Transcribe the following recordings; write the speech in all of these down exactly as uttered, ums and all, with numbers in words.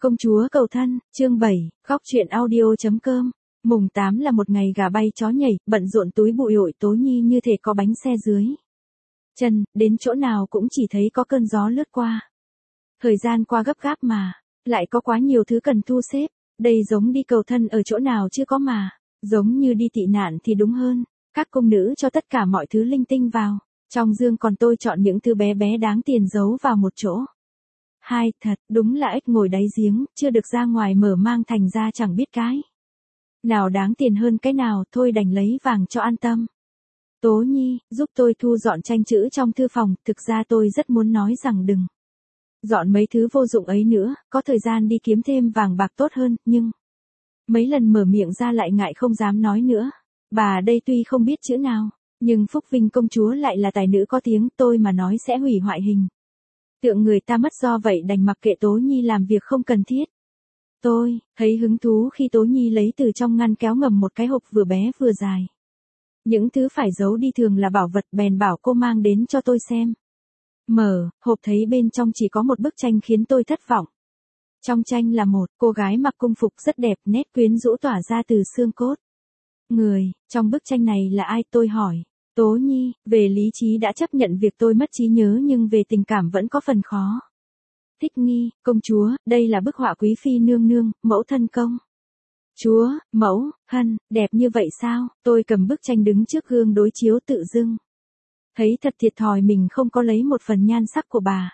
Công chúa cầu thân, chương bảy, góc truyện audio.com. Mùng tám là một ngày gà bay chó nhảy, bận rộn túi bụi ội Tố Nhi như thể có bánh xe dưới chân, đến chỗ nào cũng chỉ thấy có cơn gió lướt qua. Thời gian qua gấp gáp mà, lại có quá nhiều thứ cần thu xếp, đây giống đi cầu thân ở chỗ nào chưa có mà, giống như đi tị nạn thì đúng hơn, các cung nữ cho tất cả mọi thứ linh tinh vào, trong dương còn tôi chọn những thứ bé bé đáng tiền giấu vào một chỗ. Hai, thật, đúng là ếch ngồi đáy giếng, chưa được ra ngoài mở mang thành ra chẳng biết cái nào đáng tiền hơn cái nào, thôi đành lấy vàng cho an tâm. Tố Nhi, giúp tôi thu dọn tranh chữ trong thư phòng, thực ra tôi rất muốn nói rằng đừng dọn mấy thứ vô dụng ấy nữa, có thời gian đi kiếm thêm vàng bạc tốt hơn, nhưng mấy lần mở miệng ra lại ngại không dám nói nữa. Bà đây tuy không biết chữ nào, nhưng Phúc Vinh công chúa lại là tài nữ có tiếng, tôi mà nói sẽ hủy hoại hình tượng người ta mất, do vậy đành mặc kệ Tố Nhi làm việc không cần thiết. Tôi thấy hứng thú khi Tố Nhi lấy từ trong ngăn kéo ngầm một cái hộp vừa bé vừa dài. Những thứ phải giấu đi thường là bảo vật, bèn bảo cô mang đến cho tôi xem. Mở hộp thấy bên trong chỉ có một bức tranh khiến tôi thất vọng. Trong tranh là một cô gái mặc cung phục rất đẹp, nét quyến rũ tỏa ra từ xương cốt người. Trong bức tranh này là ai, tôi hỏi. Tố Nhi, về lý trí đã chấp nhận việc tôi mất trí nhớ, nhưng về tình cảm vẫn có phần khó thích nghi. Công chúa, đây là bức họa quý phi nương nương, mẫu thân công chúa, mẫu thân, đẹp như vậy sao? Tôi cầm bức tranh đứng trước gương đối chiếu tự dưng thấy thật thiệt thòi mình không có lấy một phần nhan sắc của bà.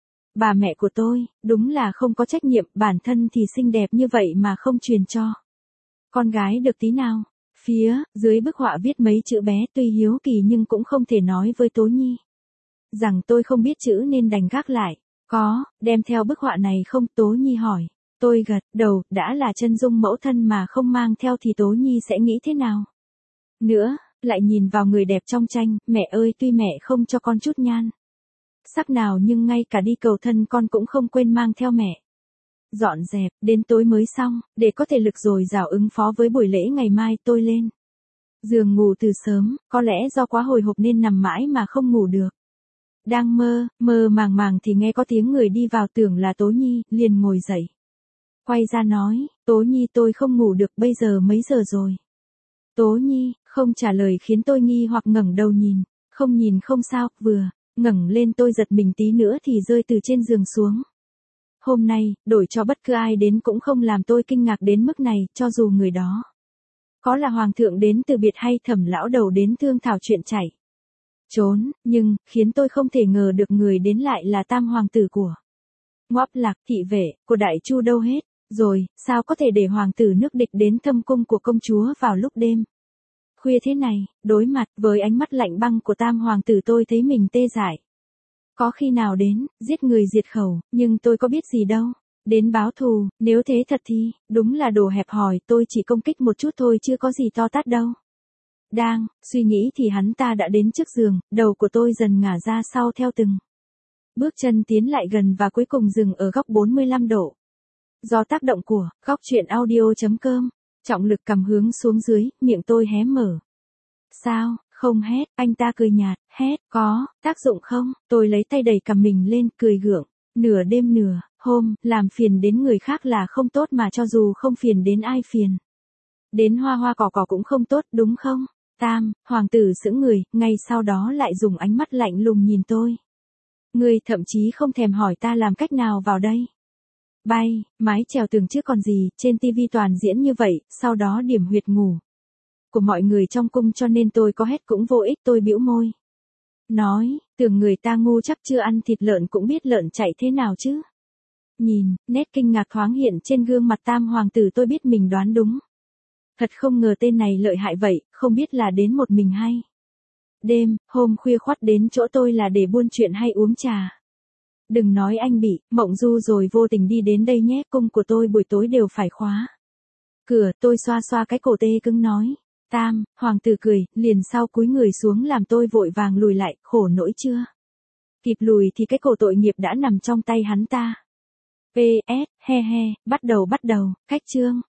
Bà mẹ của tôi, đúng là không có trách nhiệm, bản thân thì xinh đẹp như vậy mà không truyền cho con gái được tí nào. Phía dưới bức họa viết mấy chữ bé, tuy hiếu kỳ nhưng cũng không thể nói với Tố Nhi rằng tôi không biết chữ nên đành gác lại. Có, đem theo bức họa này không? Tố Nhi hỏi. Tôi gật đầu, đã là chân dung mẫu thân mà không mang theo thì Tố Nhi sẽ nghĩ thế nào? Nữa, lại nhìn vào người đẹp trong tranh, mẹ ơi, tuy mẹ không cho con chút nhan sắc nào nhưng ngay cả đi cầu thân con cũng không quên mang theo mẹ. Dọn dẹp, đến tối mới xong, để có thể lực dồi dào ứng phó với buổi lễ ngày mai. Tôi lên giường ngủ từ sớm, có lẽ do quá hồi hộp nên nằm mãi mà không ngủ được. Đang mơ, mơ màng màng thì nghe có tiếng người đi vào, tưởng là Tố Nhi, liền ngồi dậy. Quay ra nói, Tố Nhi, tôi không ngủ được, bây giờ mấy giờ rồi? Tố Nhi, không trả lời khiến tôi nghi hoặc ngẩng đầu nhìn, không nhìn không sao, vừa ngẩng lên tôi giật mình tí nữa thì rơi từ trên giường xuống. Hôm nay, đổi cho bất cứ ai đến cũng không làm tôi kinh ngạc đến mức này, cho dù người đó có là hoàng thượng đến từ biệt hay Thẩm lão đầu đến thương thảo chuyện chảy trốn, nhưng khiến tôi không thể ngờ được người đến lại là tam hoàng tử của Ngoáp Lạc, thị vệ của Đại Chu đâu hết rồi. Sao có thể để hoàng tử nước địch đến thâm cung của công chúa vào lúc đêm khuya thế này? Đối mặt với ánh mắt lạnh băng của tam hoàng tử, tôi thấy mình tê dại. Có khi nào đến giết người diệt khẩu, nhưng tôi có biết gì đâu. Đến báo thù, nếu thế thật thì đúng là đồ hẹp hòi, tôi chỉ công kích một chút thôi chứ có gì to tát đâu. Đang suy nghĩ thì hắn ta đã đến trước giường, đầu của tôi dần ngả ra sau theo từng bước chân tiến lại gần và cuối cùng dừng ở góc bốn mươi lăm độ. Do tác động của góc truyện audio.com, trọng lực cầm hướng xuống dưới, miệng tôi hé mở. Sao, không hét? Anh ta cười nhạt, hét, có tác dụng không? Tôi lấy tay đẩy cằm mình lên, cười gượng. Nửa đêm nửa hôm, làm phiền đến người khác là không tốt, mà cho dù không phiền đến ai, phiền đến hoa hoa cỏ cỏ cũng không tốt, đúng không? Tam hoàng tử sững người, ngay sau đó lại dùng ánh mắt lạnh lùng nhìn tôi. Người thậm chí không thèm hỏi ta làm cách nào vào đây. Bay, mái chèo tường chứ còn gì, trên tivi toàn diễn như vậy, sau đó điểm huyệt ngủ của mọi người trong cung, cho nên tôi có hết cũng vô ích. Tôi bĩu môi nói, tưởng người ta ngu chắc chưa ăn thịt lợn cũng biết lợn chạy thế nào chứ. Nhìn nét kinh ngạc thoáng hiện trên gương mặt tam hoàng tử, tôi biết mình đoán đúng. Thật không ngờ tên này lợi hại vậy, không biết là đến một mình hay đêm hôm khuya khoắt đến chỗ tôi là để buôn chuyện hay uống trà. Đừng nói anh bị mộng du rồi vô tình đi đến đây nhé, cung của tôi buổi tối đều phải khóa cửa. Tôi xoa xoa cái cổ tê cứng nói. Tam hoàng tử cười, liền sau cúi người xuống làm tôi vội vàng lùi lại, khổ nỗi chưa kịp lùi thì cái cổ tội nghiệp đã nằm trong tay hắn ta. pê ét, he he, bắt đầu bắt đầu, cách chương.